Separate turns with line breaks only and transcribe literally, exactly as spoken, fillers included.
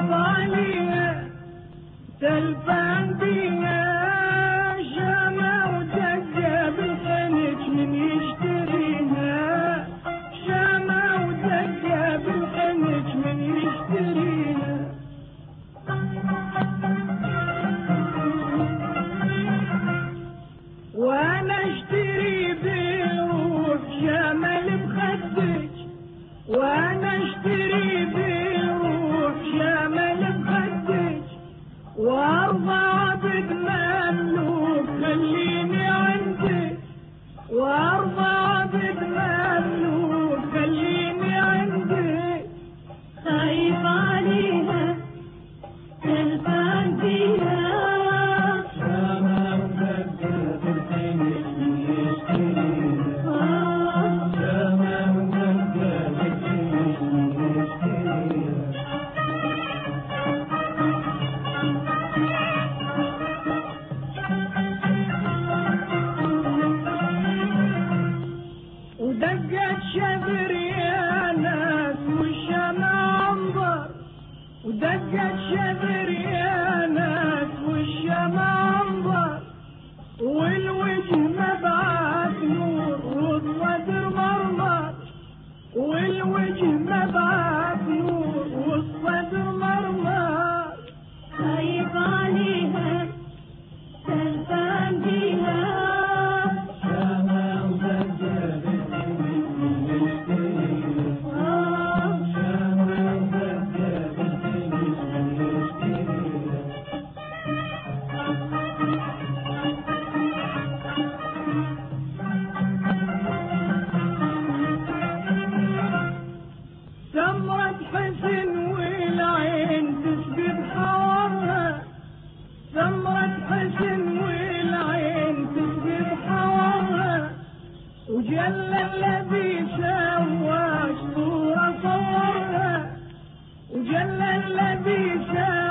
خايف عليها تلفان بيها شمع ودقة بالخنج من يشتريها شمع ودقة بالخنج من يشتريها وانا اشتري بالروح جمال بخدك وانا اشتري بالروح جمال بخدك وارضى عبد مملوك خليني عندك وارضى عبد مملوك خليني عندك
خايف عليها تلفان بيها
ودقت شبر يا ناس والشمع انظر ودقت شبر يا ناس والشمع انظر والوجه مبعث نور والصدر مرمر والوجه مبعث نور والصدر مرمر
خايف عليها تلفان بيها
سمرة حسن والعين تسبب حوارها سمرة حسن والعين تسبب حوارها وجل الذي سوى صورة صورها وجل الذي سوى